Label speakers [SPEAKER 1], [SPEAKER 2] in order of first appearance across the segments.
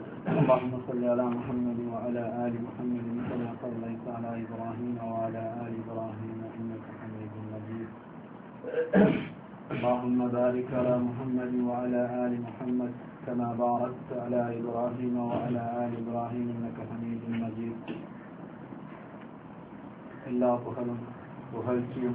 [SPEAKER 1] اللهم صل على محمد وعلى آل محمد كما صليت على إبراهيم وعلى آل إبراهيم إنك حميد مجيد. اللهم بارك على محمد وعلى آل محمد كما باركت على إبراهيم وعلى آل إبراهيم إنك حميد مجيد. எல்லா புகழும் புகழ்ச்சியும்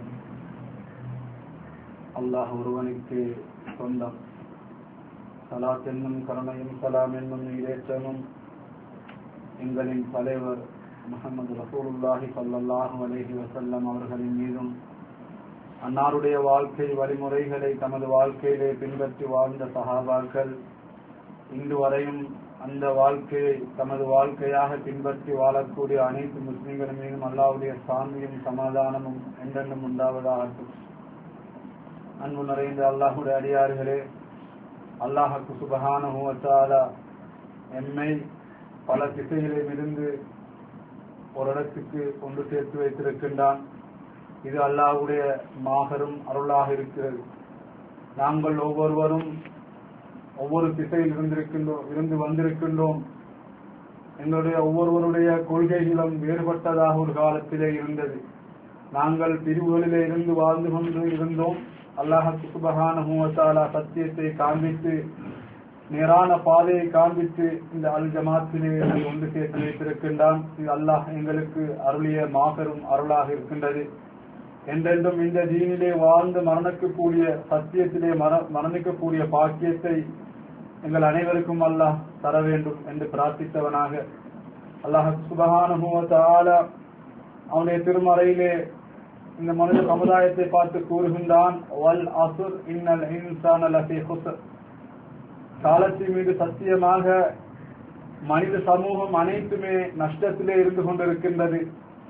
[SPEAKER 1] அல்லாஹ் ஒருவனுக்கு சொந்தம். சலாத் என்னும் கருணையும் சலாம் என்னும் ஈரேற்றமும் எங்களின் தலைவர் முஹம்மது ரசூலுல்லாஹி ஸல்லல்லாஹு அலைஹி வஸல்லம் அவர்களின் மீதும், அன்னாருடைய வாழ்க்கை வழிமுறைகளை தமது வாழ்க்கையிலே பின்பற்றி வாழ்ந்த சஹாபாக்கள், இன்று வரையும் அந்த வாழ்க்கையை தமது வாழ்க்கையாக பின்பற்றி வாழக்கூடிய அனைத்து முஸ்லிம்கள் மீதும் அல்லாஹ்வுடைய சாந்தியும் சமாதானமும் என்றென்றும் உண்டாவதாகட்டும். அன்பு நிறைந்த அல்லாஹ்வுடைய அடியார்களே, அல்லாஹ் சுப்ஹானஹு வ தஆலா எம்மை பல திசைகளில் இருந்து ஒரு இடத்துக்கு கொண்டு சேர்த்து வைத்திருக்கின்றான். இது அல்லாஹ்வுடைய மாபெரும் அருளாக இருக்கிறது. நாங்கள் ஒவ்வொருவரும் ஒவ்வொரு திசையில் இருந்து வந்திருக்கின்றோம். எங்களுடைய ஒவ்வொருவருடைய கொள்கைகளும் வேறுபட்டதாக ஒரு காலத்திலே இருந்தது. நாங்கள் பிரிவுகளிலே இருந்து வாழ்ந்து கொண்டு இருந்தோம். அல்லாஹ் சுப்ஹானஹு வ தஆலா சத்தியத்தை காண்பித்து, நேரான பாதையை காண்பித்து இந்த அல் ஜமாத்திலே ஒன்று சேர்த்து வைத்திருக்கின்றான். இது அல்லாஹ் எங்களுக்கு அருளிய மாபெரும் அருளாக இருக்கின்றது. என்றென்றும் இந்த தீனிலே வாழ்ந்து மரணிக்கக்கூடிய, சத்தியத்திலே மரணிக்கக்கூடிய பாக்கியத்தை எங்கள் அனைவருக்கும் அல்லாஹ் தர வேண்டும் என்று பிரார்த்தித்தவனாக, அல்லாஹ் சுப்ஹானஹு வ தஆலா அவனுடைய திருமறையிலே இந்த மனித சமுதாயத்தை பார்த்து கூறுகின்றான், வல் அஸ்ர் இன்னல் இன்சான லஃபீ குஸ்ர். காலத்தின் மீது சத்தியமாக மனித சமூகம் அனைத்துமே நஷ்டத்திலே இருந்து கொண்டிருக்கின்றது.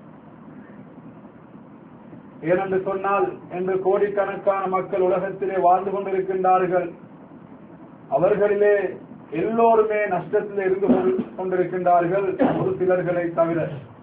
[SPEAKER 1] ஏனென்று சொன்னால், இன்று கோடிக்கணக்கான மக்கள் உலகத்திலே வாழ்ந்து கொண்டிருக்கின்றார்கள். அவர்களிலே எல்லோருமே நஷ்டத்திலே இருந்து கொண்டிருக்கின்றார்கள், ஒரு சிலர்களை தவிர.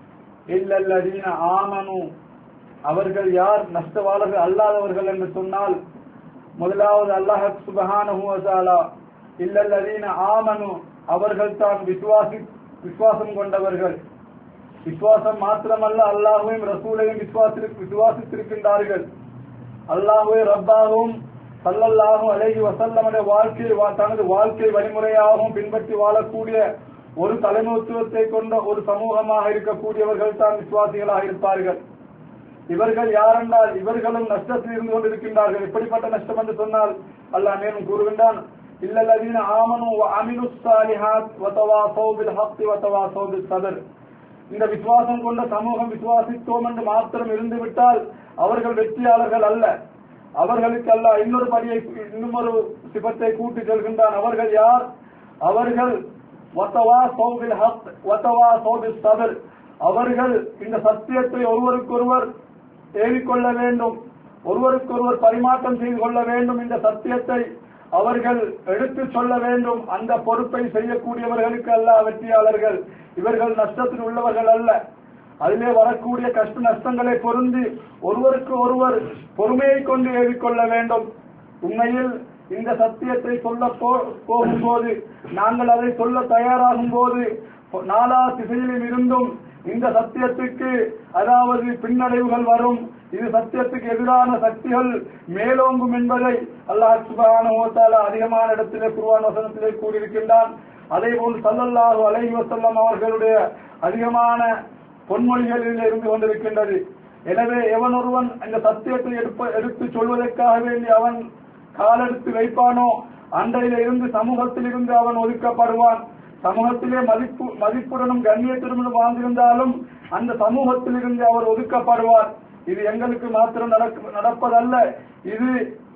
[SPEAKER 1] இல்லல்லதீன ஆமனு, அவர்கள் யார் நஷ்டவாளர்கள் அல்லாதவர்கள் என்று சொன்னால், முதலாவது அல்லாஹ் சுப்ஹானஹு வ தஆலா இல்லல்லதீன ஆமனு, அவர்கள் தான் விசுவாசம் கொண்டவர்கள். விசுவாசம் மாத்திரமல்ல, அல்லாஹ்வையும் ரசூலையும் விசுவாசித்திருக்கின்றார்கள். அல்லாஹ்வை ரப்பாகவும் ஸல்லல்லாஹு அலைஹி வஸல்லமுடைய தனது வாழ்க்கை வழிமுறையாகவும் பின்பற்றி வாழக்கூடிய ஒரு தலைமைத்துவத்தை கொண்ட ஒரு சமூகமாக இருக்கக்கூடியவர்கள் தான் விசுவாசிகளாக இருப்பார்கள். இவர்கள் யாரென்றால், இவர்களும் நஷ்டத்தில் இருந்து கொண்டிருக்கின்றார்கள். எப்படிப்பட்ட நஷ்டம் என்று சொன்னால், அல்லாஹ் மேலும் கூறுகின்றான், இல்லல்லதீன ஆமனு வ அமிலுஸ் ஸாலிஹாத் வ தவாஸவ் பில் ஹக்கி வ தவாஸவ் பிஸ் ஸப்ர். இந்த விசுவாசம் கொண்ட சமூகம் விசுவாசித்தோம் என்று மாத்திரம் இருந்துவிட்டால் அவர்கள் வெற்றியாளர்கள் அல்ல. அவர்களுக்கு அல்லாஹ் இன்னொரு சிபத்தை கூட்டி செல்கின்றான். அவர்கள் யார்? அவர்கள் வ தவாஸவ் பில் ஹக் வ தவாஸவ் பிஸ் ஸப்ர். அவர்கள் இந்த சத்தியத்தை ஒருவருக்கொருவர் ஏவிக்கொள்ள வேண்டும், ஒருவருக்கொருவர் பரிமாற்றம் செய்து கொள்ள வேண்டும். இந்த சத்தியத்தை அவர்கள் எடுத்து சொல்ல வேண்டும். அந்த பொறுப்பை செய்யக்கூடியவர்களுக்கு அல்லாஹ் வெற்றியாளர்கள். இவர்கள் நஷ்டத்தில் உள்ளவர்கள் அல்ல. அதிலே வரக்கூடிய கஷ்ட நஷ்டங்களை பொருந்தி ஒருவருக்கு ஒருவர் பொறுமையை கொண்டு ஏவிக்கொள்ள வேண்டும். உண்மையில் இந்த சத்தியத்தை சொல்ல போகும்போது, நாங்கள் அதை சொல்ல தயாராகும் போது, நாலா திசையிலும் இருந்தும் இந்த சத்தியத்துக்கு அதாவது பின்னடைவுகள் வரும். இது சத்தியத்துக்கு எதிரான சக்திகள் மேலோங்கும் என்பதை அல்லாஹ் சுப்ஹானஹு வ தஆலா அதிகமான இடத்திலே குர்ஆன் வசனத்திலே கூறியிருக்கின்றான். அதே போல் ஸல்லல்லாஹு அலைஹி வஸல்லம் அவர்களுடைய அதிகமான பொன்மொழிகளில் இருந்து கொண்டிருக்கின்றது. எனவே எவன் ஒருவன் இந்த சத்தியத்தை எடுத்து சொல்வதற்காக வேண்டி அவன் காலெடுத்து வைப்பானோ, அன்றையில இருந்து சமூகத்தில் இருந்து அவன் ஒதுக்கப்படுவான். சமூகத்திலே மதிப்புடனும் கண்ணியத்துடனும் வாழ்ந்திருந்தாலும் அந்த சமூகத்தில் இருந்து அவர் ஒதுக்கப்படுவார். இது எங்களுக்கு மாத்திரம் நடப்பதல்ல, இது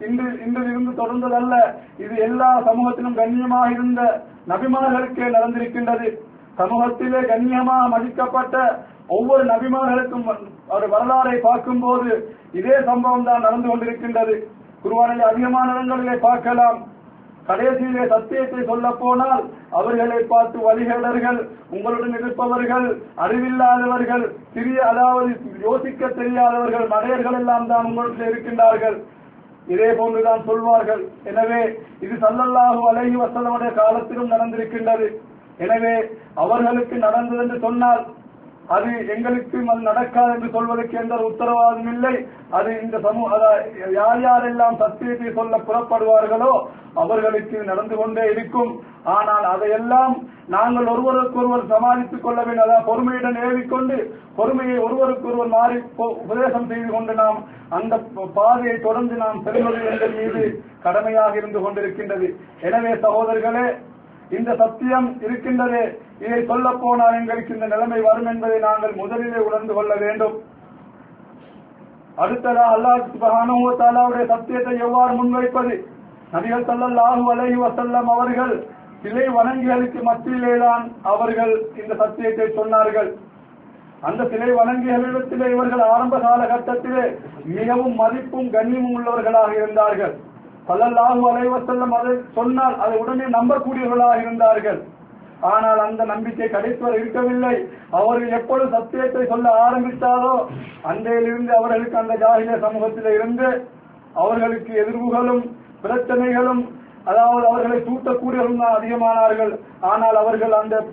[SPEAKER 1] இன்று தொடர்ந்ததல்ல. இது எல்லா சமூகத்திலும் கண்ணியமாக இருந்த நபிமார்களுக்கே நடந்திருக்கின்றது. சமூகத்திலே கண்ணியமாக மதிக்கப்பட்ட ஒவ்வொரு நபிமார்களுக்கும் ஒரு வரலாறை பார்க்கும் போது இதே சம்பவம் தான் நடந்து கொண்டிருக்கின்றது. குர்ஆனிலே அதிகமான இடங்களிலே பார்க்கலாம். கடைசியிலே சத்தியத்தை சொல்ல போனால் அவர்களை பார்த்து வழிகேடர்கள், உங்களுடன் இருப்பவர்கள் அறிவில்லாதவர்கள், அதாவது யோசிக்க தெரியாதவர்கள், மடையர்கள் எல்லாம் தான் உங்களுடன் இருக்கின்றார்கள், இதே போன்றுதான் சொல்வார்கள். எனவே இது ஸல்லல்லாஹு அலைஹி வஸல்லமுடைய காலத்திலும் நடந்திருக்கின்றது. எனவே அவர்களுக்கு நடந்தது என்று சொன்னால் அது எங்களுக்கு நடக்காது என்று சொல்வதற்கு எந்த உத்தரவாதம் இல்லை. அது இந்த யார் யாரெல்லாம் சத்தியத்தை சொல்ல புறப்படுவார்களோ அவர்களுக்கு நடந்து கொண்டே இருக்கும். ஆனால் அதையெல்லாம் நாங்கள் ஒருவருக்கொருவர் சமாளித்துக் கொள்ள வேண்டும். அதாவது பொறுமையுடன் ஏறிக்கொண்டு பொறுமையை ஒருவருக்கொருவர் மாறி உபதேசம் செய்து கொண்டு நாம் அந்த பாதையை தொடர்ந்து நாம் செல்வது எங்கள் மீது கடமையாக இருந்து கொண்டிருக்கின்றது. எனவே சகோதரர்களே, இந்த சத்தியம் இருக்கின்றதே, இதை சொல்ல போனால் எங்களுக்கு இந்த நிலைமை வரும் என்பதை நாங்கள் முதலிலே உணர்ந்து கொள்ள வேண்டும். அடுத்ததாக அல்லாஹ் சுப்ஹானஹு வ தஆலாவுடைய சத்தியத்தை எவ்வாறு முன்வைப்பது? நபிகள் ஸல்லல்லாஹு அலைஹி வஸல்லம் அவர்கள் சிலை வணங்கிகளுக்கு மத்தியிலேதான் அவர்கள் இந்த சத்தியத்தை சொன்னார்கள். அந்த சிலை வணங்கிகளிடத்திலே இவர்கள் ஆரம்ப காலகட்டத்திலே மிகவும் மதிப்பும் கண்ணியமும் உள்ளவர்களாக இருந்தார்கள். ஸல்லல்லாஹு அலைஹி வஸல்லம் அதை சொன்னால் அதை உடனே நம்பக்கூடியவர்களாக இருந்தார்கள். ஆனால் அந்த நம்பிக்கை கடைசிவரை இருக்கவில்லை. அவர்கள் எப்பொழுது சத்தியத்தை சொல்ல ஆரம்பித்தாரோ அன்றையிலிருந்து அவர்களுக்கு அந்த ஜாஹிலிய சமூகத்திலே இருந்து அவர்களுக்கு எதிர்வுகளும் பிரச்சனைகளும், அதாவது அவர்களை தூட்டக்கூடியவர்கள் தான் அதிகமானார்கள். ஆனால் அவர்கள்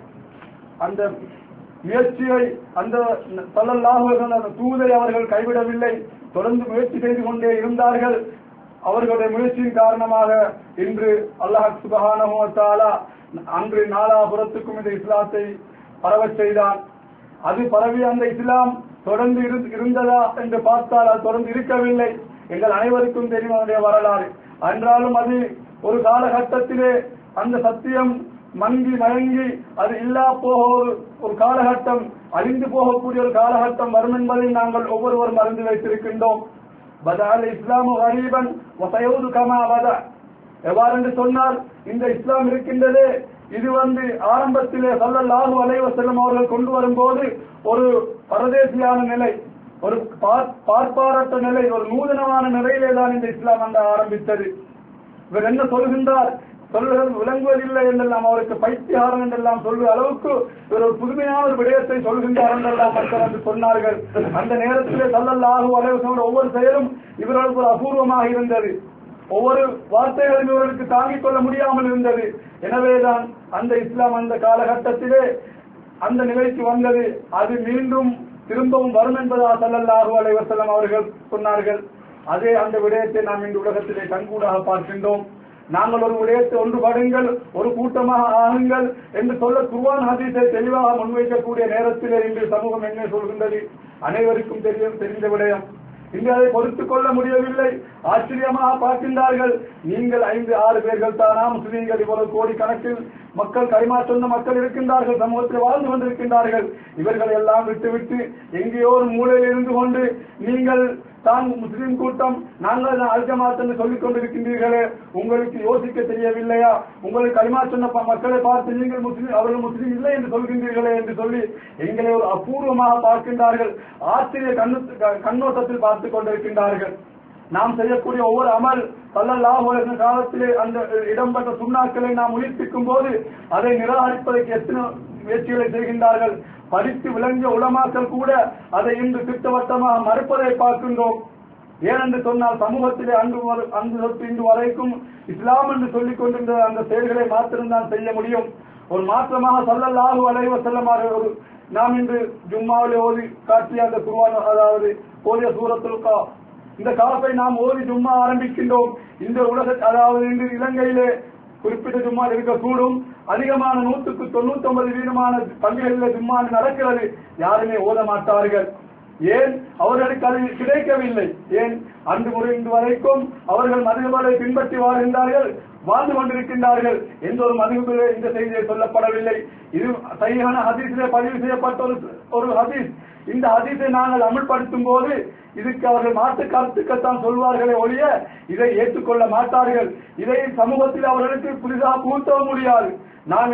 [SPEAKER 1] அந்த முயற்சியை, அந்த ஸல்லல்லாஹு அலைஹி வஸல்லம் தூதை அவர்கள் கைவிடவில்லை. தொடர்ந்து முயற்சி செய்து கொண்டே இருந்தார்கள். அவர்களுடைய முயற்சியின் காரணமாக இன்று அல்லாஹ் சுப்ஹானஹு வ தஆலா அன்று நாலாபுரத்துக்கும் இந்த இஸ்லாத்தை பரவச் செய்தான். அது பரவி அந்த இஸ்லாம் தொடர்ந்து இருந்ததா என்று பார்த்தால் அது தொடர்ந்து இருக்கவில்லை. எங்கள் அனைவருக்கும் தெரியும் அதனுடைய வரலாறு. என்றாலும் அது ஒரு காலகட்டத்திலே அந்த சத்தியம் மங்கி மயங்கி அது இல்லா போக ஒரு காலகட்டம், அழிந்து போகக்கூடிய ஒரு காலகட்டம் வரும் என்பதை நாங்கள் ஒவ்வொருவரும் அறிந்து வைத்திருக்கின்றோம். பதஅல் இஸ்லாமு கரீபன் வ சயஊது கமா பதஅ. எவ்வாறு என்று சொன்னால், இந்த இஸ்லாம் இருக்கின்றதே, இது ஆரம்பத்திலே ஸல்லல்லாஹு அலைஹி வஸல்லம் அவர்கள் கொண்டு வரும்போது ஒரு பரதேசியான நிலை, ஒரு பார்ப்பாரற்ற நிலை, ஒரு நூதனமான நிலையிலே தான் இந்த இஸ்லாம் ஆரம்பித்தது. இவர் என்ன சொல்கின்றார், சொல்லுகள் விளங்குவதில்லை என்றெல்லாம், அவருக்கு பைத்தியாரம் என்றெல்லாம் சொல்லுகிற அளவுக்கு இவர் ஒரு புதுமையான ஒரு விடயத்தை சொல்கின்றார் என்றெல்லாம் மக்கள் என்று சொன்னார்கள். அந்த நேரத்திலே ஸல்லல்லாஹு அலைஹி வஸல்லம் ஒவ்வொரு செயலும் இவர்களுக்கு ஒரு அபூர்வமாக இருந்தது. ஒவ்வொரு வார்த்தைகளும் இவர்களுக்கு தாங்கிக் கொள்ள முடியாமல் இருந்தது. எனவேதான் அந்த இஸ்லாம் அந்த காலகட்டத்திலே அந்த நிலைக்கு வந்தது. அது மீண்டும் திரும்பவும் வரும் என்பதாக ஸல்லல்லாஹு அலைஹி வஸல்லம் அவர்கள் சொன்னார்கள். அதே அந்த விடயத்தை நாம் இந்த உலகத்திலே கண்கூடாக பார்க்கின்றோம். நாங்கள் ஒரு விடயத்தை ஒன்றுபடுங்கள், ஒரு கூட்டமாக ஆகுங்கள் என்று சொல்ல குர்ஆன் ஹதீஸை தெளிவாக முன்வைக்கக்கூடிய நேரத்திலே இன்று சமூகம் என்ன சொல்கின்றது அனைவருக்கும் தெரிந்த விடயம். இன்று அதை பொறுத்துக் கொள்ள முடியவில்லை. ஆச்சரியமாக பார்க்கின்றார்கள். நீங்கள் 5-6 பேர்கள் தானா முஸ்லீம்கள், இவ்வளவு கோடி கணக்கில் மக்கள், களிமா சொன்ன மக்கள் இருக்கின்றார்கள், சமூகத்தில் வாழ்ந்து கொண்டிருக்கின்றார்கள். இவர்கள் எல்லாம் விட்டுவிட்டு எங்கேயோ ஒரு மூலையில் இருந்து கொண்டு நீங்கள் தான் முஸ்லீம் கூட்டம், நாங்கள் அல் ஜமாத் என்று சொல்லிக் கொண்டிருக்கின்றீர்களே, உங்களுக்கு யோசிக்க தெரியவில்லையா? உங்களுக்கு களிமா சொன்ன மக்களை பார்த்து நீங்கள் முஸ்லீம், அவர்கள் முஸ்லீம் இல்லை என்று சொல்கின்றீர்களே என்று சொல்லி எங்களை ஒரு அபூர்வமாக பார்க்கின்றார்கள். ஆச்சரிய கண்ணோட்டத்தில் பார்த்துக் கொண்டிருக்கின்றார்கள். நாம் செய்யக்கூடிய ஒவ்வொரு அமல் ஸல்லல்லாஹு அலைஹி வஸல்லம் காலத்திலே அந்த இடம்பெற்ற சுன்னாக்களை நாம் உயிர்ப்பிக்கும் போது அதை நிராகரிப்பதற்கு எத்தனை முயற்சிகளை செய்கின்றார்கள். படித்து விளங்கிய உலமாக்கள் கூட அதை இன்று திட்டவட்டமாக மறுப்பதை பார்க்கின்றோம். ஏனென்று சொன்னால் சமூகத்திலே அன்று தொட்டு இன்று வரைக்கும் இஸ்லாம் என்று சொல்லிக் கொண்டிருந்த அந்த செயல்களை மாத்திரம்தான் செய்ய முடியும். ஒரு மாற்றமாக ஸல்லல்லாஹு அலைஹி வஸல்லம் அவர்கள் நாம் இன்று ஜும்மாவிலே ஓதி காட்டிய அந்த குர்ஆன், அதாவது ஓதிய சூரத்துல் காஃப், இந்த காஃபை நாம் ஓதி ஜும்மா ஆரம்பிக்கின்றோம். இந்த அதாவது இன்று இலங்கையிலே குறிப்பிட்ட ஜும்மா இருக்கக்கூடும். அதிகமான 100-99 வீதமான பள்ளிகளில் ஜும்மா நடக்கிறது. யாருமே ஓத மாட்டார்கள். ஏன்? அவர்களுக்கு அது கிடைக்கவில்லை. ஏன்? அன்று முறை இன்று வரைக்கும் அவர்கள் மதுகபலை பின்பற்றி வாழ்ந்து கொண்டிருக்கின்றார்கள். எந்த ஒரு மதுகபிலே இந்த செய்தியை சொல்லப்படவில்லை. இது சரியான ஹதீஸிலே பதிவு செய்யப்பட்ட ஒரு ஹதீஸ். இந்த ஹதீஸை நாங்கள் அமல்படுத்தும் போது இதுக்கு அவர்கள் மாற்று கருத்துக்கத்தான் சொல்வார்களே ஒழிய இதை ஏற்றுக்கொள்ள மாட்டார்கள். இதை சமூகத்தில் அவர்களுக்கு புதிதாக புகுத்தவும் முடியாது. நாம்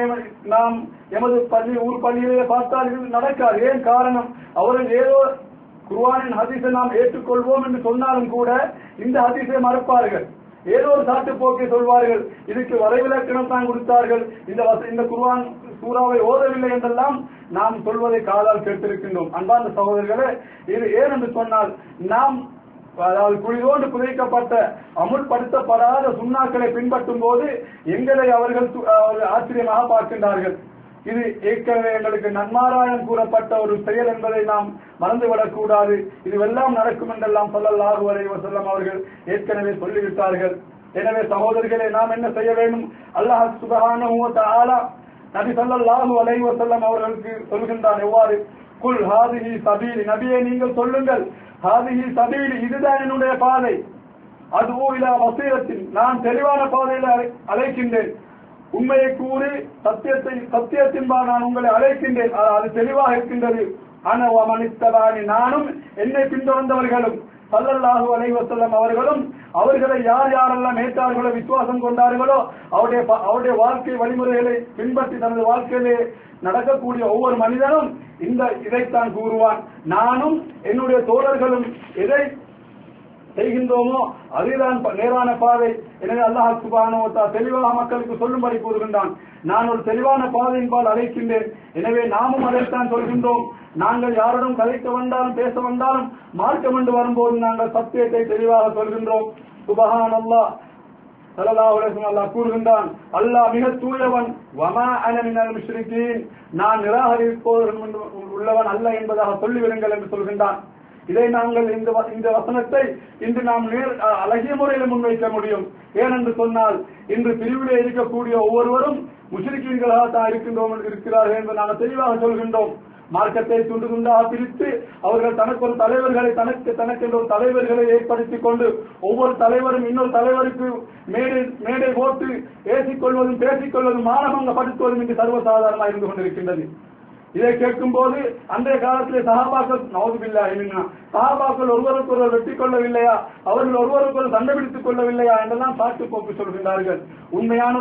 [SPEAKER 1] எமது ஊர் பள்ளியிலே பார்த்தால் இது நடக்காது. ஏன் காரணம்? அவர்கள் ஏதோ குர்ஆனின் ஹதீஸை நாம் ஏற்றுக்கொள்வோம் என்று சொன்னாலும் கூட இந்த ஹதீஸை மறுப்பார்கள். ஏதோ ஒரு சாட்டு போக்கை சொல்வார்கள். இதுக்கு வரைவிலக்கணம் தான் கொடுத்தார்கள், இந்த குர்ஆன் சூறாவை ஓதவில்லை என்றெல்லாம் நாம் சொல்வதை காதால் கேட்டிருக்கின்றோம். அன்பார்ந்த சகோதரர்களே, இது ஏன் என்று சொன்னால் நாம் அதாவது குழிதோண்டு புதைக்கப்பட்ட அமுல்படுத்தப்படாத சுன்னாக்களை பின்பற்றும் போது எங்களை அவர்கள் ஆச்சரியமாக பார்க்கின்றார்கள். இது ஏற்கனவே எங்களுக்கு நன்மாராயம் கூறப்பட்ட ஒரு செயல் என்பதை நாம் மறந்துவிடக் கூடாது. இதுவெல்லாம் நடக்கும் என்றெல்லாம் ஸல்லல்லாஹு அலைஹி வஸல்லம் அவர்கள் ஏற்கனவே சொல்லிவிட்டார்கள். எனவே சகோதரர்களே, நாம் என்ன செய்ய வேண்டும்? அல்லாஹ் சுப்ஹானஹு வ தஆலா நபி ஸல்லல்லாஹு அலைஹி வஸல்லம் அவர்களுக்கு சொல்கின்றான். எவ்வாறு? குல் ஹாதிஹி சபீலி, நபியே நீங்கள் சொல்லுங்கள், ஹாதிஹி சபீலி, இதுதான் என்னுடைய பாதை, அதுவோ இலா பஸீரத்தின், நான் தெளிவான பாதையில் அழைக்கின்றேன், உண்மையை கூறி சத்தியத்தின்பால் நான் உங்களை அழைக்கின்றேன், அது தெளிவாக இருக்கின்றது. அன வ மன் இத்தபஅனி, நானும் என்னை பின்தொடர்ந்தவர்களும் ஸல்லல்லாஹு அலைஹி வஸல்லம் அவர்களும் அவர்களை யார் யாரெல்லாம் ஏற்றார்களோ, விசுவாசம் கொண்டார்களோ, அவருடைய வாழ்க்கை வழிமுறைகளை பின்பற்றி தனது வாழ்க்கையிலே நடக்கக்கூடிய ஒவ்வொரு மனிதனும் இதைத்தான் கூறுவான். நானும் என்னுடைய தோழர்களும் எதை செய்கின்றோமோ அதுதான் நேரான பாதை. எனவே அல்லாஹ் சுப்ஹானஹு வ தஆலா தெளிவாக மக்களுக்கு சொல்லும்படி கூறுகின்றான். நான் ஒரு தெளிவான பாதையின்பால் அழைக்கின்றேன். எனவே நாமும் அதைத்தான் சொல்கின்றோம். நாங்கள் யாருடன் கதைக்க வந்தாலும் பேச வந்தாலும் மார்க்கம் என்று வரும்போது நாங்கள் சத்தியத்தை தெளிவாக சொல்கின்றோம். சுப்ஹானல்லாஹ், ஸல்லல்லாஹு அலைஹி வஸல்லம் அல்லாஹ் கூறுகின்றான், அல்லாஹ் மிக தூயவன், வமா அன மினல் முஷ்ரிகீன், நான் நிராகரிப்போர் உள்ளவன் அல்ல என்பதாக சொல்லிவிடுங்கள் என்று சொல்கின்றான். இதை நாங்கள் இந்த வசனத்தை இன்று நாம் அழகிய முறையில் முன்வைக்க முடியும். ஏனென்று சொன்னால், இன்று பிரிவிலே இருக்கக்கூடிய ஒவ்வொருவரும் முஷ்ரிக்கீன்களாக தான் இருக்கிறார்கள் என்று நாங்கள் தெளிவாக சொல்கின்றோம். மார்க்கத்தை துண்டு துண்டாக பிரித்து அவர்கள் தனக்கு ஒரு தலைவர்களை தனக்கென்ற ஒரு தலைவர்களை ஏற்படுத்திக் கொண்டு ஒவ்வொரு தலைவரும் இன்னொரு தலைவருக்கு மேடை போட்டு ஏசிக்கொள்வதும் பேசிக்கொள்வதும் மானபங்கப்படுத்துவதும் இன்று சர்வசாதாரணமாக இருந்து கொண்டிருக்கின்றது. இதை கேட்கும் போது அன்றைய காலத்திலே சஹாபாக்கள் சஹாபாக்கள் ஒருவருக்கு ஒருவர் வெற்றி கொள்ளவில்லையா, அவர்கள் ஒருவருக்கு ஒரு சண்டை பிடித்துக் கொள்ளவில்லையா என்றெல்லாம் சாட்டு போக்கு சொல்கின்றார்கள். உண்மையான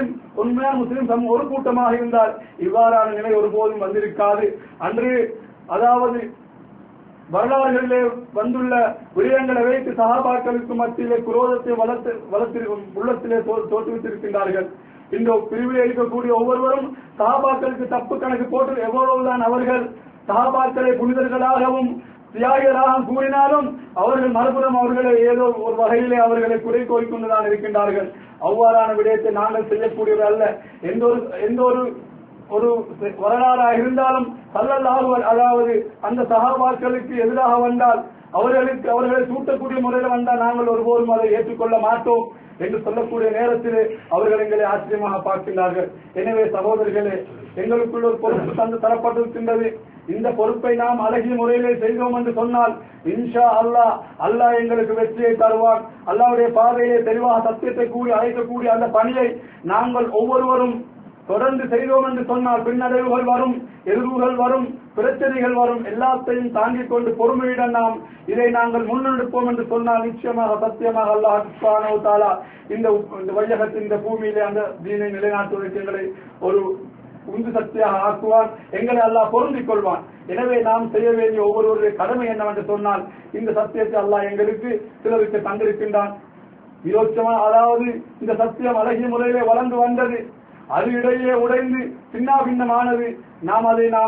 [SPEAKER 1] முஸ்லிம் ஒரு கூட்டமாக இருந்தால் இவ்வாறான நிலை ஒருபோதும் வந்திருக்காது. அன்று அதாவது வரலாறுகளிலே வந்துள்ள விடயங்களை வைத்து சஹாபாக்களுக்கு மத்தியிலே குரோதத்தை உள்ளத்திலே தோற்றுவித்திருக்கின்றார்கள். இந்த பிரிவில் இருக்கக்கூடிய ஒவ்வொருவரும் சஹாபாக்களுக்கு தப்பு கணக்கு போட்டு எவ்வளவுதான் அவர்கள் சஹாபாக்களை புனிதர்களாகவும் தியாகிகளாக கூறினாலும் அவர்கள் மறுபுறம் அவர்களை ஏதோ ஒரு வகையிலே அவர்களை குறை கோரிக்கொண்டுதான் இருக்கின்றார்கள். அவ்வாறான விடயத்தை நாங்கள் செய்யக்கூடியது அல்ல. எந்த ஒரு வரலாறாக இருந்தாலும் ஸல்லல்லாஹு அதாவது அந்த சஹாபாக்களுக்கு எதிராக வந்தால் அவர்களை சூட்டக்கூடிய முறையில் வந்தால் நாங்கள் ஒருபோதும் அதை ஏற்றுக்கொள்ள மாட்டோம் என்று சொல்லக்கூடிய நேரத்திலே அவர்கள் எங்களை ஆச்சரியமாக பார்க்கின்றார்கள். எனவே சகோதரர்களே, எங்களுக்குள்ள ஒரு பொறுப்பு தரப்பட்டிருக்கின்றது. இந்த பொறுப்பை நாம் அழகிய முறையிலே செய்தோம் என்று சொன்னால் இன்ஷா அல்லாஹ் எங்களுக்கு வெற்றியை தருவார். அல்லாஹ்வுடைய பாதையிலே தெளிவாக சத்தியத்தை கூறி அழைக்கக்கூடிய அந்த பணியை நாங்கள் ஒவ்வொருவரும் தொடர்ந்து செய்தோம் என்று சொன்னால் பின்னடைவுகள் வரும், எதிர்வுகள் வரும், பிரச்சனைகள் வரும், எல்லாத்தையும் தாங்கிக் கொண்டு பொறுமையுடன் நாம் இதை நாங்கள் முன்னெடுப்போம் என்று சொன்னால் நிச்சயமாக சத்தியமாக அல்லாஹ் சுப்ஹானஹு வ தஆலா இந்த வையகத்தின் இந்த பூமியிலே அந்த தீனை நிலைநாட்டுவதற்கு எங்களை ஒரு உந்து சக்தியாக ஆக்குவான். எங்களை அல்லாஹ் பொருந்திக் கொள்வான். எனவே நாம் செய்ய வேண்டிய ஒவ்வொருவருடைய கடமை என்னவென்று சொன்னால் இந்த சத்தியத்தை அல்லாஹ் எங்களுக்கு சிலருக்கு தந்திருக்கின்றான். விரோச்சமா அதாவது இந்த சத்தியம் அழகிய முறையிலே வளர்ந்து வந்தது, அது இடையே உடைந்து சின்ன பின்னமானது. நாம்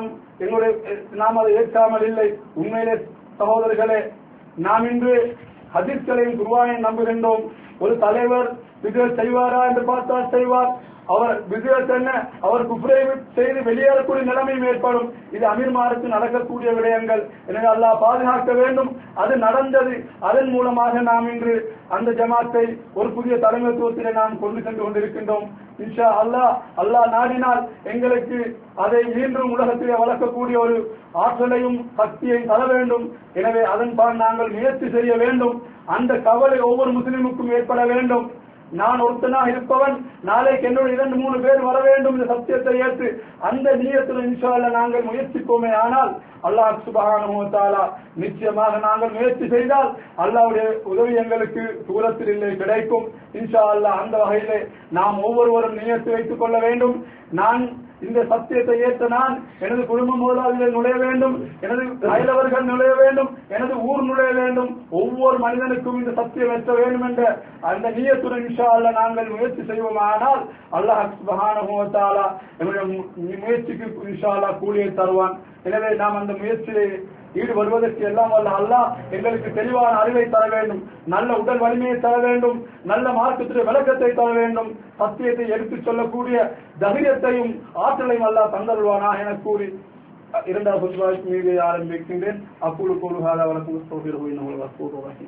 [SPEAKER 1] அதை ஏற்காமல் இல்லை. உண்மையிலே சகோதரர்களே, நாம் இன்று ஹதீஸ்களையும் குர்ஆனையும் நம்புகின்றோம். ஒரு தலைவர் விஜய் செய்வாரா என்று பார்த்தால் செய்வார். அவர் விஜயத் என்ன, அவர் குஃப்ரை செய்து வெளியேறக்கூடிய நிலைமையும் ஏற்படும். இது அமீர்மாருக்கு நடக்கக்கூடிய விடயங்கள். எனவே அல்லாஹ் பாதுகாக்க வேண்டும். அது நடந்தது. அதன் மூலமாக நாம் இன்று அந்த ஜமாத்தை ஒரு புதிய தலைமைத்துவத்திலே நாம் கொண்டு சென்று கொண்டிருக்கின்றோம். இன்ஷா அல்லாஹ் நாடினால் எங்களுக்கு அதை மீண்டும் உலகத்திலே வளர்க்கக்கூடிய ஒரு ஆற்றலையும் சக்தியையும் தர வேண்டும். எனவே அதன்பால் நாங்கள் முயற்சி செய்ய வேண்டும். அந்த கவலை ஒவ்வொரு முஸ்லிமுக்கும் ஏற்பட வேண்டும். நான் ஒருத்தனாக இருப்பவன், நாளைக்கு என்னோட 2-3 பேர் வர வேண்டும் இந்த சத்தியத்தை ஏற்று அந்த நியத்தில் இன்ஷா அல்லாஹ் நாங்கள் முயற்சிப்போமே. ஆனால் அல்லாஹ் சுப்ஹானஹு வ தஆலா நிச்சயமாக நாங்கள் முயற்சி செய்தால் அல்லாஹ்வுடைய உதவி எங்களுக்கு தூரத்தில் இல்லை, கிடைக்கும் இன்ஷா அல்லாஹ். அந்த வகையிலே நாம் ஒவ்வொருவரும் நியத்து வைத்துக் கொள்ள வேண்டும். நான் இந்த சத்தியத்தை ஏற்ற நான் எனது குடும்ப முதலாளிகள் நுழைய வேண்டும், எனது அயலவர்கள் நுழைய வேண்டும், எனது ஊர் நுழைய வேண்டும். ஒவ்வொரு மனிதனுக்கும் இந்த சத்தியம் எட்ட வேண்டும் என்ற அந்த நியத்துடன் இன்ஷா அல்லாஹ் நாங்கள் முயற்சி செய்வோமானால் அல்லாஹ் சுப்ஹானஹு வ தஆலா நம்முடைய முயற்சிக்கு இன்ஷா அல்லாஹ் கூலியை தருவான். எனவே நாம் அந்த முயற்சியை ஈடுபடுவதற்கு எல்லாம் வல்ல அல்லாஹ் எங்களுக்கு தெளிவான அறிவை தர வேண்டும், நல்ல உடல் வலிமையை தர வேண்டும், நல்ல மார்க்கத்துடைய விளக்கத்தை தர வேண்டும், சத்தியத்தை எடுத்துச் சொல்லக்கூடிய தைரியத்தையும் ஆற்றலையும் அல்லாஹ் தந்தருவானா என கூறி இரண்டாவது புதுவாய்க்கு மீது ஆரம்பிக்கின்றேன். அக்கூடு கூறுகாத வழக்கு சோதரி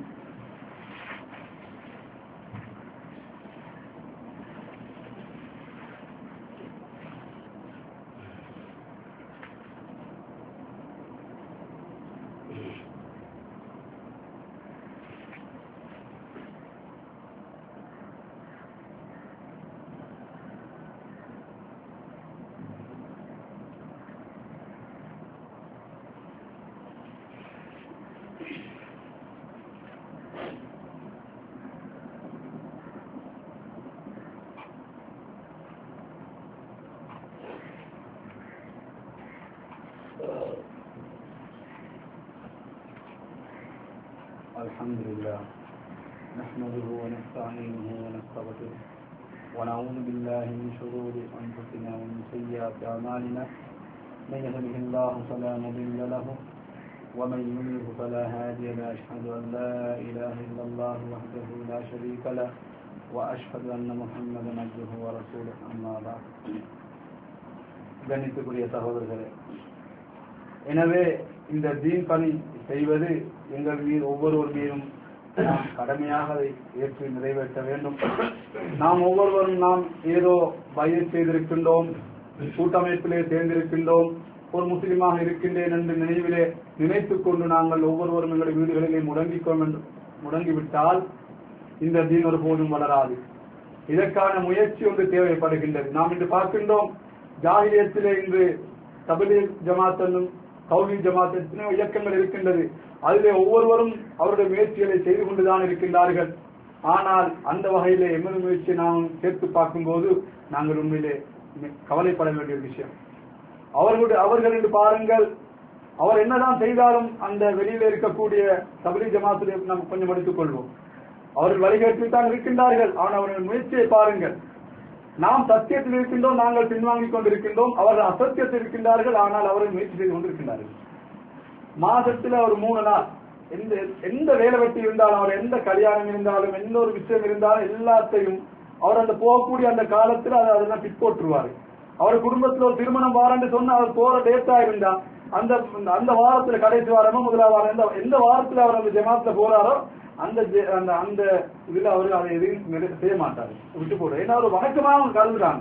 [SPEAKER 1] الحمد لله نحمده ونستعينه ونستغفره ونعوذ بالله من شرور أنفسنا ومن سيئات أعمالنا من يهده الله فلا مضل له ومن يضلل فلا هادي له أشهد أن لا إله إلا الله وحده لا شريك له وأشهد أن محمدا عبده ورسوله أما بعد. கணித்துக்குரிய சகோதரர்களே, எனவே இந்த தீன் பணி செய்வது எங்கள் மீது ஒவ்வொருவர் மீதும் நாம் கடமையாக ஏற்று நிறைவேற்ற வேண்டும். நாம் ஒவ்வொருவரும் நாம் ஏதோ பயிர் செய்திருக்கின்றோம், கூட்டமைப்பிலே சேர்ந்திருக்கின்றோம், ஒரு முஸ்லிமாக இருக்கின்றேன் என்று நினைவிலே நினைத்துக் கொண்டு நாங்கள் ஒவ்வொருவரும் எங்களுடைய வீடுகளிலே முடங்கிவிட்டால் இந்த தீன் ஒருபோதும் வளராது. இதற்கான முயற்சி ஒன்று தேவைப்படுகின்றது. நாம் இன்று பார்க்கின்றோம், ஜாஹிலியத்திலே இன்று தப்லீக் ஜமாத் என்னும் தௌஹீத் ஜமாத் இயக்கங்கள் இருக்கின்றது. அதிலே ஒவ்வொருவரும் அவருடைய முயற்சிகளை செய்து கொண்டுதான் இருக்கின்றார்கள். ஆனால் அந்த வகையிலே எமது முயற்சியை நாம் சேர்த்து பார்க்கும்போது நாங்கள் உண்மையிலே கவலைப்பட வேண்டிய விஷயம். அவர்கள் என்று பாருங்கள், அவர் என்னதான் செய்தாலும் அந்த வெளியில இருக்கக்கூடிய தப்லீக் ஜமாத்திலே நாம் கொஞ்சம் எடுத்துக் கொள்வோம். அவர்கள் வழிகேட்டில் தான் இருக்கின்றார்கள். ஆனால் அவர்கள் முயற்சியை பாருங்கள். நாம் சத்தியத்தில் இருக்கின்றோம், நாங்கள் பின்வாங்கிக் கொண்டிருக்கின்றோம். அவர்கள் அசத்தியத்தில் இருக்கின்றார்கள், ஆனால் அவர்கள் முயற்சி செய்து கொண்டிருக்கின்றார்கள். மாதத்தில் அவர் 3 நாள் எந்த வேலை வெட்டி இருந்தாலும், அவர் எந்த கல்யாணம் இருந்தாலும், எந்த ஒரு விஷயம் இருந்தாலும் எல்லாத்தையும் அவர் அந்த போகக்கூடிய அந்த காலத்தில் அதெல்லாம் பிற்போற்றுவார். அவர் குடும்பத்தில் ஒரு திருமணம் வாரன்னு சொன்னா அவர் போற டேட்டா இருந்தா அந்த வாரத்துல கடைசி வாரமோ முதலாவது வாரம் எந்த வாரத்துல அவர் அந்த ஜமாத்துல போறாரோ அந்த அந்த இதுல அவரு அதை எதையும் செய்ய மாட்டாரு, விட்டு போடுற. ஏன்னா ஒரு வணக்கமாக கருதுறாங்க.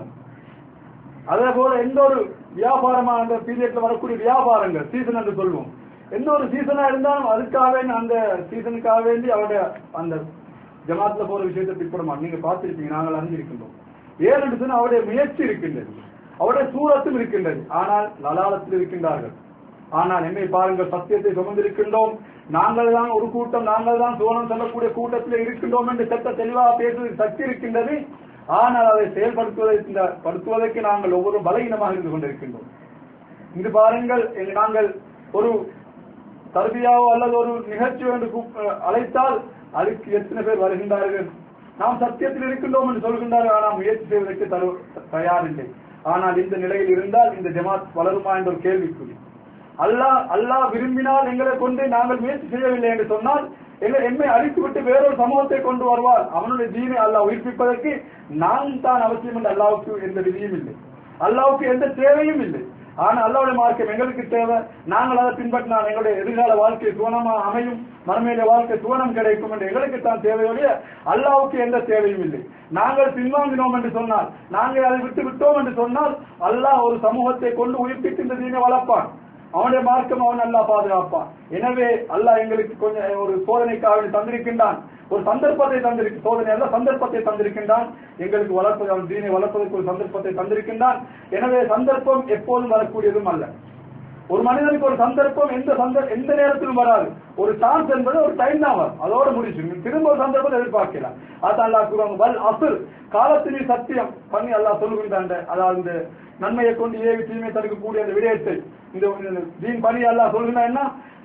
[SPEAKER 1] அதே போல எந்த ஒரு வியாபாரமா அந்த பீரியட்ல வரக்கூடிய வியாபாரங்கள் சீசன் என்று சொல்வோம், எந்த ஒரு சீசனா இருந்தாலும் அதுக்காக அந்த சீசனுக்காக வேண்டி அவருடைய அந்த ஜமாத்துல போற விஷயத்தை பிற்பட மாட்டோம். நீங்க பார்த்திருப்பீங்க, நாங்கள் அறிஞ்சிருக்கின்றோம். ஏன்னு சொன்னா அவருடைய முயற்சி இருக்கின்றது, அவருடைய சூரத்தும் இருக்கின்றது, ஆனால் லலாலத்தில் இருக்கின்றார்கள். ஆனால் என்னை பாருங்கள், சத்தியத்தை சுமந்திருக்கின்றோம், நாங்கள் தான் ஒரு கூட்டம், நாங்கள் தான் சோழம் சொல்லக்கூடிய கூட்டத்தில் இருக்கின்றோம் என்று சட்ட தெளிவாக பேசுவதற்கு சக்தி இருக்கின்றது. ஆனால் அதை செயல்படுத்துவதற்கு நாங்கள் ஒவ்வொரு பலகீனமாக இருந்து கொண்டிருக்கின்றோம். இங்கு பாருங்கள், நாங்கள் ஒரு தர்பியாவோ அல்லது ஒரு நிகழ்ச்சி என்று அழைத்தால் அதுக்கு எத்தனை பேர் வருகின்றார்கள்? நாம் சத்தியத்தில் இருக்கின்றோம் என்று சொல்கின்றார்கள், ஆனால் முயற்சி செய்வதற்கு தயாரில்லை. ஆனால் இந்த நிலையில் இருந்தால் இந்த ஜமாத் வளருமா என்ற ஒரு கேள்விக்குறி. அல்லாஹ் விரும்பினால் எங்களை கொண்டு நாங்கள் முயற்சி செய்யவில்லை என்று சொன்னால் எம்மை அழித்துவிட்டு வேறொரு சமூகத்தை கொண்டு வருவார். அவனுடைய தீனை அல்லாஹ் உயிர்ப்பிப்பதற்கு நான் தான் அவசியம் என்று அல்லாவுக்கு எந்த விதியும் இல்லை, அல்லாவுக்கு எந்த தேவையும் இல்லை. ஆனா அல்லாவுடைய மார்க்கம் எங்களுக்கு தேவை. நாங்கள் அதை பின்பற்றினால் எங்களுடைய எதிர்கால வாழ்க்கை சுவனமாக அமையும், மறுமையில வாழ்க்கை சுவனம் கிடைக்கும் என்று எங்களுக்கு தான் தேவையோடைய அல்லாவுக்கு எந்த தேவையும் இல்லை. நாங்கள் பின்வாங்கினோம் என்று சொன்னால், நாங்கள் அதை விட்டு விட்டோம் என்று சொன்னால் அல்லாஹ் ஒரு சமூகத்தை கொண்டு உயிர்ப்பித்து இந்த தீனை வளர்ப்பான். அவனுடைய மார்க்கம் அவன் அல்லாஹ் பாதுகாப்பான். எனவே அல்லாஹ் எங்களுக்கு கொஞ்சம் ஒரு சோதனைக்காக தந்திருக்கின்றான், ஒரு சந்தர்ப்பத்தை சோதனை அல்ல சந்தர்ப்பத்தை தந்திருக்கின்றான். எங்களுக்கு வளர்ப்பது, அவன் தீனை வளர்ப்பதற்கு ஒரு சந்தர்ப்பத்தை தந்திருக்கின்றான். எனவே சந்தர்ப்பம் எப்போதும் வரக்கூடியதும் அல்ல. ஒரு மனிதனுக்கு ஒரு சந்தர்ப்பம் எந்த நேரத்திலும் வராது. ஒரு சான்ஸ் என்பது ஒரு டைம் தான் வரும், அதோட முடிச்சு திரும்ப ஒரு சந்தர்ப்பத்தை எதிர்பார்க்கலாம். அதான் அல்லாஹ் கூறுவாங்க, வல் அஸ்ர், காலத்திலே சத்தியம் பண்ணி அல்லாஹ் சொல்லுகின்றான். அதாவது நன்மையை கொண்டு ஏவி தீமை தடுக்கக்கூடிய அந்த விடயத்தை இந்த தீன் பணி அல்லாஹ் சொல்லுகின்றா,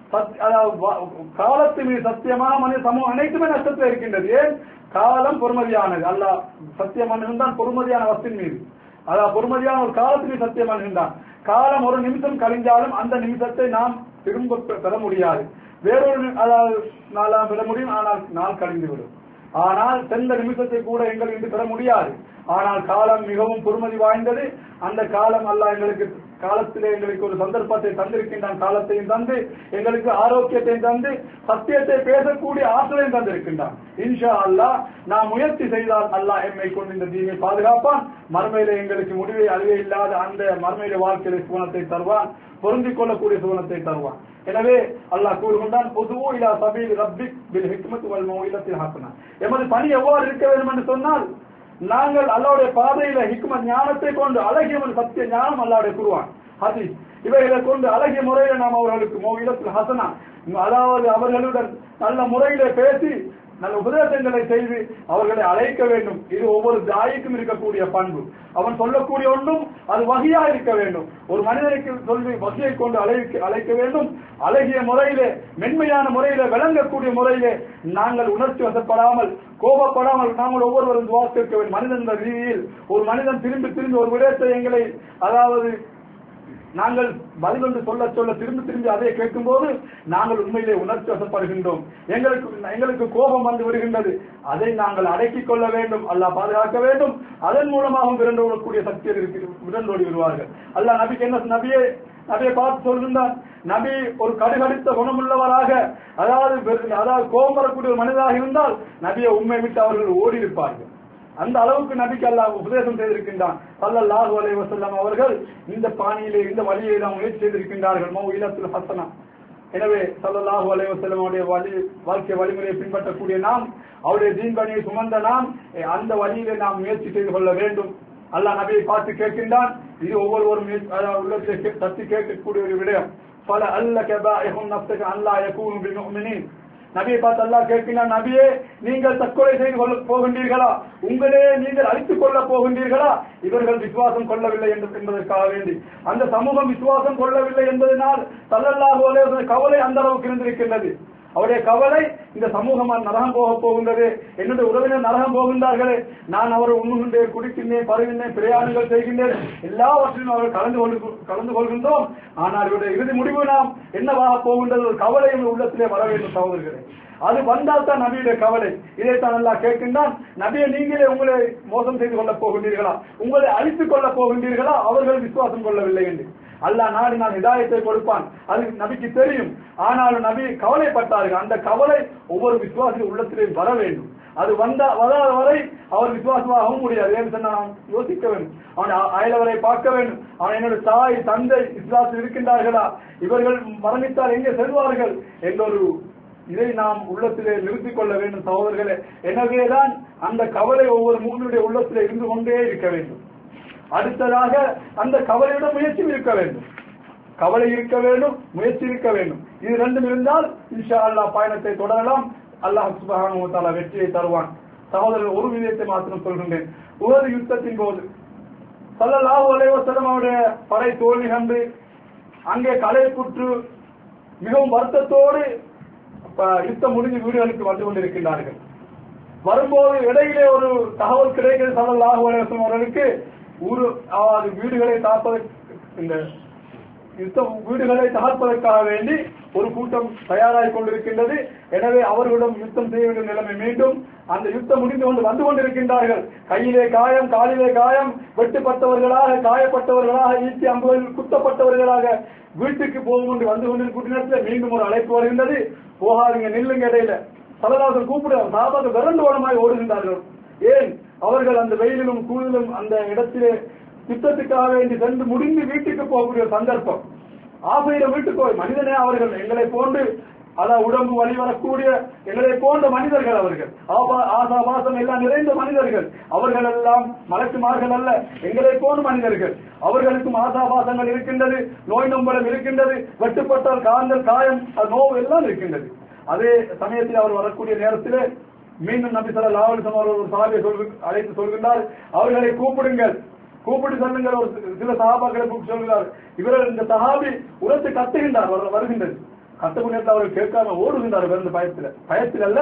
[SPEAKER 1] காலத்து மீது சத்தியமான மனித சமூகம் அனைத்துமே நஷ்டத்தில் இருக்கின்றது. ஏன்? காலம் பொறுமதியானது. அல்லாஹ் சத்தியம் பண்ணுகின்றான் பொறுமதியான வஸ்தின் மீது. அதாவது பொறுமதியான ஒரு காலத்திலே சத்தியம் பண்ணுகின்றான். காலம் ஒரு நிமிஷம் கழிஞ்சாலும் அந்த நிமிஷத்தை நாம் திரும்ப பெற முடியாது. வேறொரு நாளாக பெற முடியும், ஆனால் நாள் கழிந்துவிடும். ஆனால் சென்ற நிமிஷத்தை கூட எங்கள் இன்று பெற முடியாது. ஆனால் காலம் மிகவும் பொறுமதி வாய்ந்தது. அந்த காலம் அல்லாஹ் எங்களுக்கு காலத்திலே எங்களுக்கு ஒரு சந்தர்ப்பத்தை தந்திருக்கின்றான். காலத்தையும் தந்து எங்களுக்கு ஆரோக்கியத்தையும் தந்து சத்தியத்தை பேசக்கூடிய ஆற்றலையும் தந்திருக்கின்றான். இன்ஷா அல்லாஹ் நாம் முயற்சி செய்தால் அல்லாஹ் எம்மை கொண்டு இந்த தீனை பாதுகாப்பான். மறுமையில எங்களுக்கு முடிவை அழிவே இல்லாத அந்த மறுமையில வாழ்க்கையில சுவனத்தை தருவான், பொருந்திக் கொள்ளக்கூடிய சுவனத்தை தருவான். எனவே அல்லாஹ் கூறுகின்றான், பொதுவோ இலா சபீல் ரப்பிக் பில் ஹிக்மத் வல் மௌஇலத்தில் ஹஸனா. எமது பணி எவ்வாறு இருக்க வேண்டும் என்று சொன்னால், நாங்கள் அல்லாஹ்வுடைய பாதையில ஹிக்மத் ஞானத்தை கொண்டு அழகிய சத்திய ஞானம் அல்லாஹ்வுடைய குர்ஆன் ஹதீஸ் இவைகளை கொண்டு அழகிய முறையில நாம் அவர்களுக்கு மௌஇலத்துல் ஹஸனா, அதாவது அவர்களுடன் நல்ல முறையில பேசி நல்ல உபதேசங்களை செய்து அவர்களை அழைக்க வேண்டும். இது ஒவ்வொரு தாய்க்கும் இருக்கக்கூடிய பண்பு. அவன் சொல்லக்கூடிய ஒன்றும் அது வகையா இருக்க வேண்டும். ஒரு மனிதனுக்கு சொல்லி வகையை கொண்டு அழைக்க வேண்டும். அழகிய முறையிலே, மென்மையான முறையிலே, விளங்கக்கூடிய முறையிலே நாங்கள் உணர்ச்சி வசப்படாமல், கோபப்படாமல் நாங்கள் ஒவ்வொருவரும் துவா கேட்க வேண்டும். மனிதன் ரீதியில் ஒரு மனிதன் திரும்பி திரும்பி ஒரு விடயத்தை எங்களை, அதாவது நாங்கள் பதில் ஒன்று சொல்ல திரும்பி அதை கேட்கும் போது நாங்கள் உண்மையிலே உணர்ச்சி வசப்படுகின்றோம். எங்களுக்கு கோபம் வந்து விடுகின்றது. அதை நாங்கள் அடக்கிக் கொள்ள வேண்டும். அல்லாஹ் பாதுகாக்க வேண்டும். அதன் மூலமாக விரண்டோடக்கூடிய சக்தியில் விரண்டோடி விடுவார்கள். அல்லாஹ் நபிக்கு என்ன, நபியை பார்த்து சொல்கின்றான், நபி ஒரு கடுகடித்த குணமுள்ளவராக, அதாவது கோபம் வரக்கூடிய ஒரு மனிதராக இருந்தால் நபியை உண்மை விட்டு அவர்கள் ஓடி இருப்பார்கள். அந்த அளவுக்கு நபிக்கு அல்லாஹ் உபதேசம் செய்திருக்கின்றான். ஸல்லல்லாஹு அலைஹி வஸல்லம் அவர்கள் இந்த பாணியிலே, இந்த வழியை தான் முயற்சி செய்திருக்கின்றார்கள், மௌஇலத்துல் ஹஸனா. எனவே ஸல்லல்லாஹு அலைஹி வஸல்லம் அவருடைய வாழ்க்கை வழிமுறையை பின்பற்றக்கூடிய நாம், அவருடைய தீன் பணியை சுமந்த நாம் அந்த வழியிலே நாம் முயற்சி செய்து கொள்ள வேண்டும். அல்லாஹ் நபியை பார்த்து கேட்கின்றான். இது ஒவ்வொருவரும் உள்ளத்தை தட்டி கேட்கக்கூடிய ஒரு விடயம். பல அல்லக பாஇஹுன் நஃப்ஸக அல்லா யகூனு பில்முஃமினீன். நபியை பார்த்து அல்லாஹ் கேட்கிறான், நபியே நீங்கள் தற்கொலை செய்து கொள்ள போகின்றீர்களா? உங்களே நீங்கள் அழித்துக் கொள்ள போகின்றீர்களா? இவர்கள் விசுவாசம் கொள்ளவில்லை என்பதற்காக வேண்டி, அந்த சமூகம் விசுவாசம் கொள்ளவில்லை என்பதனால் ஸல்லல்லாஹு அலைஹி வஸல்லம் கவலை அந்த அளவுக்கு இருந்திருக்கின்றது. அவருடைய கவலை, இந்த சமூகம் நரகம் போக போகின்றது, என்னுடைய உறவினர் நரகம் போகின்றார்களே, நான் அவரை உண்ணுகின்றேன், குடிக்கின்றேன், பருகின்றேன், பிரயாணங்கள் செய்கின்றேன், எல்லாவற்றிலும் அவர்கள் கலந்து கொள்கின்றோம். ஆனால் இவருடைய இறுதி முடிவு நாம் என்னவாக போகின்றது ஒரு கவலை உள்ளத்திலே வர வேண்டும் சகோதரர்களே. அது வந்தால் தான் நபியுடைய கவலை. இதைத்தான் அல்லாஹ் கேட்கின்றான், நபியை நீங்களே உங்களை மோசம் செய்து கொள்ளப் போகின்றீர்களா? உங்களை அழித்துக் கொள்ளப் போகின்றீர்களா? அவர்கள் விசுவாசம் கொள்ளவில்லை என்று அல்லாஹ் நாடினால் ஹிதாயத்தை கொடுப்பான். அது நபிக்கு தெரியும். ஆனாலும் நபி கவலைப்பட்டார்கள். அந்த கவலை ஒவ்வொரு விசுவாசி உள்ளத்திலே வர வேண்டும். அது வராத வரை அவர் விசுவாசமாகவும் முடியாது. ஏன்னு சொன்னா யோசிக்க வேண்டும், அவன் அயலவரை பார்க்க வேண்டும். அவன் என்னுடைய தாய் தந்தை இஸ்லாத்தில் இருக்கின்றார்களா? இவர்கள் மரணித்தால் எங்கே செல்வார்கள் என்றொரு இதை நாம் உள்ளத்திலே நிறுத்திக் கொள்ள வேண்டும் சகோதரர்களே. எனவேதான் அந்த கவலை ஒவ்வொரு மூவனுடைய உள்ளத்திலே இருந்து கொண்டே இருக்க வேண்டும். அடுத்ததாக அந்த கவலையுடன் முயற்சியும் இருக்க வேண்டும். கவலை இருக்க வேண்டும், முயற்சி இருக்க வேண்டும். இது ரெண்டும் இருந்தால் இன்ஷா அல்லாஹ் பயணத்தை தொடரலாம். அல்லாஹ் சுப்ஹானஹு வ தஆலா வெற்றியை தருவான். சகோதரர், ஒரு விதத்தை மாத்திரம் சொல்கின்றேன். உஹது யுத்தத்தின் போது ஸல்லல்லாஹு அலைஹி வஸல்லம் அவருடைய படை தோல்வி கண்டு அங்கே களைப்புற்று மிகவும் வருத்தத்தோடு யுத்தம் முடிஞ்சு வீடுகளுக்கு வந்து கொண்டிருக்கின்றார்கள். வரும்போது இடையிலே ஒரு தகவல் கிடைக்கிறது ஸல்லல்லாஹு அலைஹி வஸல்லம் அவர்களுக்கு, வீடுகளை தாப்பதற்கு, இந்த வீடுகளை தகர்ப்பதற்காக வேண்டி ஒரு கூட்டம் தயாராகிக் கொண்டிருக்கின்றது. எனவே அவர்களிடம் யுத்தம் செய்ய வேண்டிய நிலைமை மீண்டும் அந்த யுத்தம் முடிந்து கொண்டு வந்து கொண்டிருக்கின்றார்கள். கையிலே காயம், காலிலே காயம், வெட்டுப்பட்டவர்களாக, காயப்பட்டவர்களாக, ஈட்டி அம்புகளில் குத்தப்பட்டவர்களாக வீட்டுக்கு போகும் வந்து கொண்டிருக்கும் நேரத்தில் மீண்டும் ஒரு அழைப்பு வருகின்றது. போகாதீங்க, நில்லுங்க. இடையில சலதாசன் கூப்பிடுவார். சாபாக விரண்டு ஓடமாய் ஓடுகின்றார்கள். ஏன்? அவர்கள் அந்த வெயிலிலும் கூழிலும் அந்த இடத்திலே யுத்தத்துக்காக வேண்டி சென்று முடிந்து வீட்டுக்கு போகக்கூடிய சந்தர்ப்பம். ஆபையில வீட்டுக்கு போய் மனிதனே அவர்கள் எங்களை போன்று, அதாவது உடம்பு வழி வரக்கூடிய எங்களை போன்ற மனிதர்கள். அவர்கள் ஆசாபாசம் எல்லாம் நிறைந்த மனிதர்கள். அவர்கள் எல்லாம் மலக்குமார்கள் அல்ல, எங்களை போன்ற மனிதர்கள். அவர்களுக்கும் ஆசாபாசங்கள் இருக்கின்றது, நோய் நொம்பலம் இருக்கின்றது, வெட்டுப்பட்டால் காந்தல், காயம், நோவு எல்லாம் இருக்கின்றது. அதே சமயத்தில் அவர் வரக்கூடிய நேரத்திலே மீண்டும் நபி ஸல்லல்லாஹு அலைஹி வஸல்லம் ஒரு சஹாபியை அழைத்து சொல்கின்றார், அவர்களை கூப்பிடுங்கள், கூப்பிட்டு சொல்லுங்கள். ஒரு சில சஹாபாக்களை கூப்பிட்டு சொல்கிறார். இவர்கள் இந்த சஹாபி உரத்து கத்துகின்றார். வருகின்றது கத்தக்கூடிய அவர்கள் கேட்காம ஓடுகின்றார். பயத்தில் அல்ல,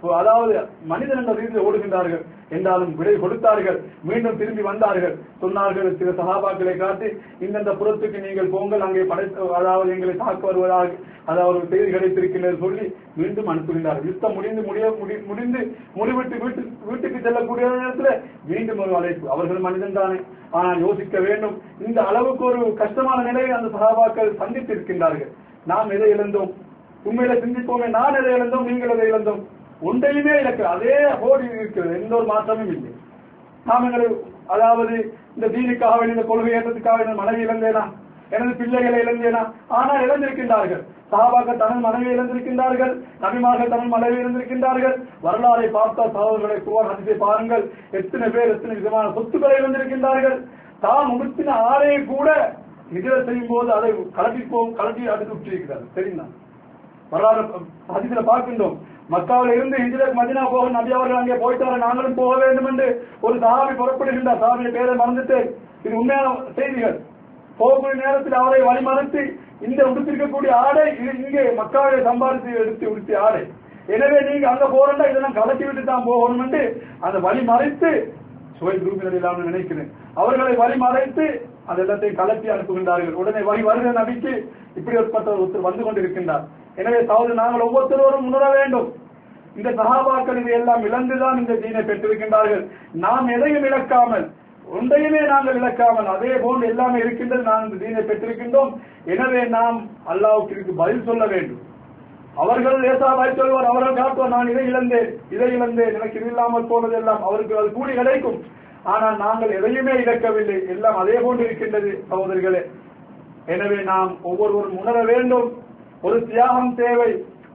[SPEAKER 1] அதாவது மனிதன் என்ற ரீதியில் ஓடுகின்றார்கள் என்றாலும் விடை கொடுத்தார்கள். மீண்டும் திரும்பி வந்தார்கள். சொன்னார்கள், சில சகாபாக்களை காட்டி இந்தந்த புறத்துக்கு நீங்கள் போங்கள், அங்கே அதாவது எங்களை தாக்க வருவதாக அதாவது செய்தி கிடைத்திருக்கின்றது சொல்லி மீண்டும் அனுப்புகின்றார்கள். யுத்தம் முடிந்து முடிவிட்டு வீட்டுக்கு செல்லக்கூடிய நேரத்தில் மீண்டும் ஒரு அழைப்பு. அவர்கள் மனிதன் தானே, ஆனால் யோசிக்க வேண்டும். இந்த அளவுக்கு ஒரு கஷ்டமான நிலையை அந்த சகாபாக்கள் சந்தித்திருக்கின்றார்கள். நாம் எதை இழந்தோம்? உண்மையில சிந்திப்போமே, நான் எதை இழந்தோம், நீங்கள் எதை இழந்தோம்? ஒன்றையுமே இழக்க அதே ஓடி இருக்கிறது, எந்த ஒரு மாற்றமும் இல்லை. நாம் எங்களை அதாவது இந்த தீனுக்காக இந்த கொள்கை ஏற்றத்துக்காக எனது மனைவி இழந்தேனா, எனது பிள்ளைகளை இழந்தேனா? ஆனால் இழந்திருக்கின்றார்கள். சஹாபாக்கள் தனது மனைவி இழந்திருக்கின்றார்கள், நபிமார்கள் தனது மனைவி இழந்திருக்கின்றார்கள். வரலாறை பார்த்தால் சகோதரர்களை குர்ஆன் ஹதீஸை பாருங்கள், எத்தனை பேர் எத்தனை விதமான சொத்துக்களை இழந்திருக்கின்றார்கள். தான் உடுத்தின ஆடையை கூட ஹிஜ்ரத் செய்யும் போது அதை கலட்டி அடுத்து விட்டிருக்கிறார். தெரியுமா? வரலாறு ஹதீஸ்ல பார்க்கின்றோம். மக்காவில் இருந்து ஹிஜ்ரத் மதீனா போக நபி அவர்கள் அங்கே போயிட்டாரு, நாங்களும் போக வேண்டும் என்று ஒரு சஹாபி புறப்படுகின்றார். சஹாபிய பேரை மறந்துட்டு, இது உண்மையான செய்திகள். போகக்கூடிய நேரத்தில் அவரை வழிமறைத்து இந்த உடுத்திருக்கக்கூடிய ஆடை இங்கே மக்காவை சம்பாதித்து எடுத்து உடுத்திய ஆடை, எனவே நீங்க அங்க போறா இதெல்லாம் கலட்டி விட்டு தான் போகணும் என்று அந்த வழி மறைத்து சுவைத் ரூபினரில் நினைக்கிறேன், அவர்களை வழி மறைத்து அந்த இடத்தை கலட்டி அனுப்புகின்றார்கள். உடனே வழி வருகிற நபிக்கு இப்படி ஒருத்தர் வந்து கொண்டிருக்கின்றார். எனவே சகோதரர், நாங்கள் ஒவ்வொருத்தரும் உணர வேண்டும், இந்த சஹாபாக்கள் இதை எல்லாம் இழந்துதான் இந்த தீனை பெற்றிருக்கின்றார்கள். நாம் எதையும் இழக்காமல், ஒன்றையுமே நாங்கள் இழக்காமல் அதே போன்று எல்லாமே இருக்கின்றது, நாம் இந்த தீனை பெற்றிருக்கின்றோம். எனவே நாம் அல்லாஹ்வுக்கு பதில் சொல்ல வேண்டும். அவர்கள் லேசாவாய் சொல்வார், அவர்கள் காட்டுவார், நான் இதை இழந்தேன், எனக்கு இது இல்லாமல் போனது எல்லாம் அவருக்கு அது கூலி கிடைக்கும். ஆனால் நாங்கள் எதையுமே இழக்கவில்லை, எல்லாம் அதே போன்று இருக்கின்றது சகோதரிகளே. எனவே நாம் ஒவ்வொருவரும் உணர வேண்டும், ஒரு தியாகம் தேவை,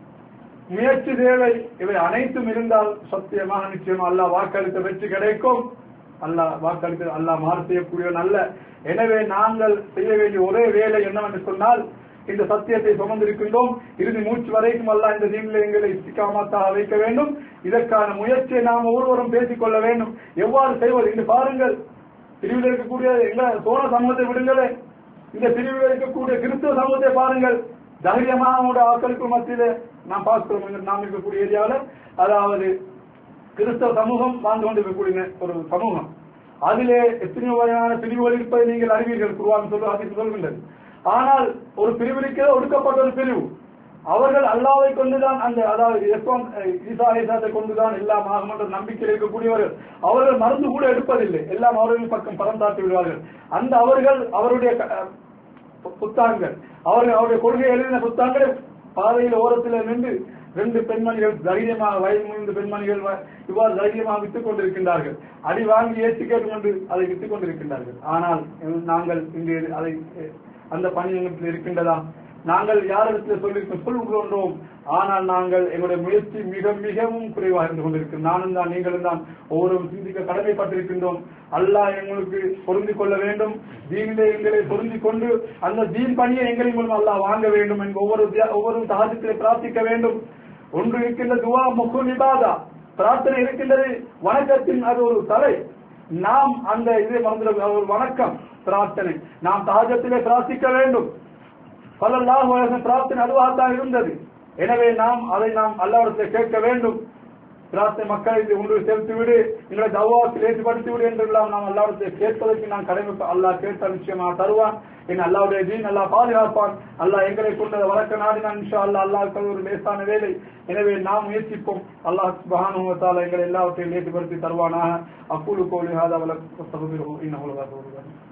[SPEAKER 1] முயற்சி தேவை. இவை அனைத்தும் இருந்தால் சத்தியமாக நிச்சயமா அல்லாஹ் வாக்களித்த வெற்றி கிடைக்கும். அல்லாஹ் வாக்களித்து அல்லாஹ் மாறு செய்யக்கூடியவன் அல்ல. எனவே நாங்கள் செய்ய வேண்டிய ஒரே வேலை என்னவென்று சொன்னால், இந்த சத்தியத்தை சுமந்திருக்கின்றோம், இறுதி மூச்சு வரைக்கும் அல்லாஹ் இந்த தீனில் எங்களை இஸ்திகாமத்தாக வைக்க வேண்டும். இதற்கான முயற்சியை நாம் ஒவ்வொருவரும் பேசிக்கொள்ள வேண்டும். எவ்வாறு செய்வது என்று பாருங்கள். பிரிவில் இருக்கக்கூடிய எங்க சோழ சமூகத்தை விடுங்களே, இந்த பிரிவில் இருக்கக்கூடிய கிறிஸ்தவ சமூகத்தை பாருங்கள். தைரியமாக அவங்களோட ஆட்களுக்கு மத்தியில நாம் பார்க்கிறோம். நாம் இருக்கக்கூடிய ஏரியாவில் அதாவது கிறிஸ்தவ சமூகம் வாழ்ந்து கொண்டிருக்கக்கூடிய ஒரு சமூகம், அதிலே எத்தனை வகையான பிரிவுகள் இருப்பதை நீங்கள் அறிவீர்கள். குர்ஆன் சொல்கின்றது. ஆனால் ஒரு பிரிவிற்கு ஒடுக்கப்பட்ட ஒரு பிரிவு, அவர்கள் அல்லாஹ்வை கொண்டுதான் அந்த அதாவது ஈசா அலைஹிஸ்ஸலாத்தை கொண்டுதான் எல்லாம் ஆகும் என்ற நம்பிக்கையில் இருக்கக்கூடியவர்கள். அவர்கள் மருந்து கூட எடுப்பதில்லை, எல்லாம் அவர்களின் பக்கம் பரம் தாட்டி விடுவார்கள். அந்த அவருடைய புத்தகங்கள், அவருடைய கொள்கை எழுதின புத்தகங்களை பாதையில் ஓரத்தில் நின்று 2 பெண்மணிகள் தைரியமாக, வயது முதிர்ந்த பெண்மணிகள் இவ்வாறு தைரியமாக விட்டுக் கொண்டிருக்கின்றார்கள். அடி வாங்கி ஏற்றி கேட்டு கொண்டு அதை விட்டுக் கொண்டிருக்கின்றார்கள். ஆனால் நாங்கள் இங்கு அதை அந்த பணியத்தில் இருக்கின்றதா? நாங்கள் யாரிடத்தில் சொல்கின்றோம், ஆனால் நாங்கள் எங்களுடைய முயற்சி மிகவும் குறைவாக இருந்து கொண்டிருக்கிறோம். நானும் தான், நீங்களும் தான் ஒவ்வொருவரும் சிந்திக்க கடமைப்பட்டிருக்கின்றோம். அல்லாஹ் எங்களுக்கு பொருந்திக் கொள்ள வேண்டும், தீனிலே எங்களை பொருந்திக் கொண்டு அந்த தீன் பணியை எங்களின் மூலம் அல்லாஹ் வாங்க வேண்டும் என்று ஒவ்வொரு தஹஜ்ஜுதிலே பிரார்த்திக்க வேண்டும். ஒன்று இருக்கின்ற துவா முகுல் இபாதா, பிரார்த்தனை இருக்கின்றது, வணக்கத்தின் அது ஒரு தலை. நாம் அந்த இதை மறந்து ஒரு வணக்கம் பிரார்த்தனை நாம் தஹஜ்ஜுதிலே பிரார்த்திக்க வேண்டும். ஸல்லல்லாஹு அலைஹி வஸல்லம் பிரார்த்தனை அதுவாகத்தான் இருந்தது. எனவே அதை நாம் அல்லாஹ்விடத்தில் கேட்க வேண்டும். பிரார்த்தனை மக்களை ஒன்று சேர்த்து விடு, எங்களை தவாத்தில் ஏற்றுப்படுத்தி விடு என்றெல்லாம் நாம் அல்லாஹ்விடத்தில் கேட்பதற்கு நான் கடமை. அல்லாஹ் கேட்ட நிச்சயமாக தருவான். என் அல்லாஹ்வுடைய தீன் அல்லாஹ் பாதுகாப்பான். அல்லாஹ் எங்களை கொண்டதை வளர்க்க நாடினான். இன்ஷா அல்லாஹ் அல்லாஹ்வுக்கு ஒரு லேசான வேலை. எனவே நாம் முயற்சிப்போம். அல்லாஹ் சுப்ஹானஹு வ தஆலா எங்களை எல்லாவற்றையும் ஏற்றுப்படுத்தி தருவானாக. அக்கூலு கௌலி ஹாதா வ லக்கும் அஸ்தக்ஃபிருஹு இன்னஹு லகஃூருர் ரஹீம்.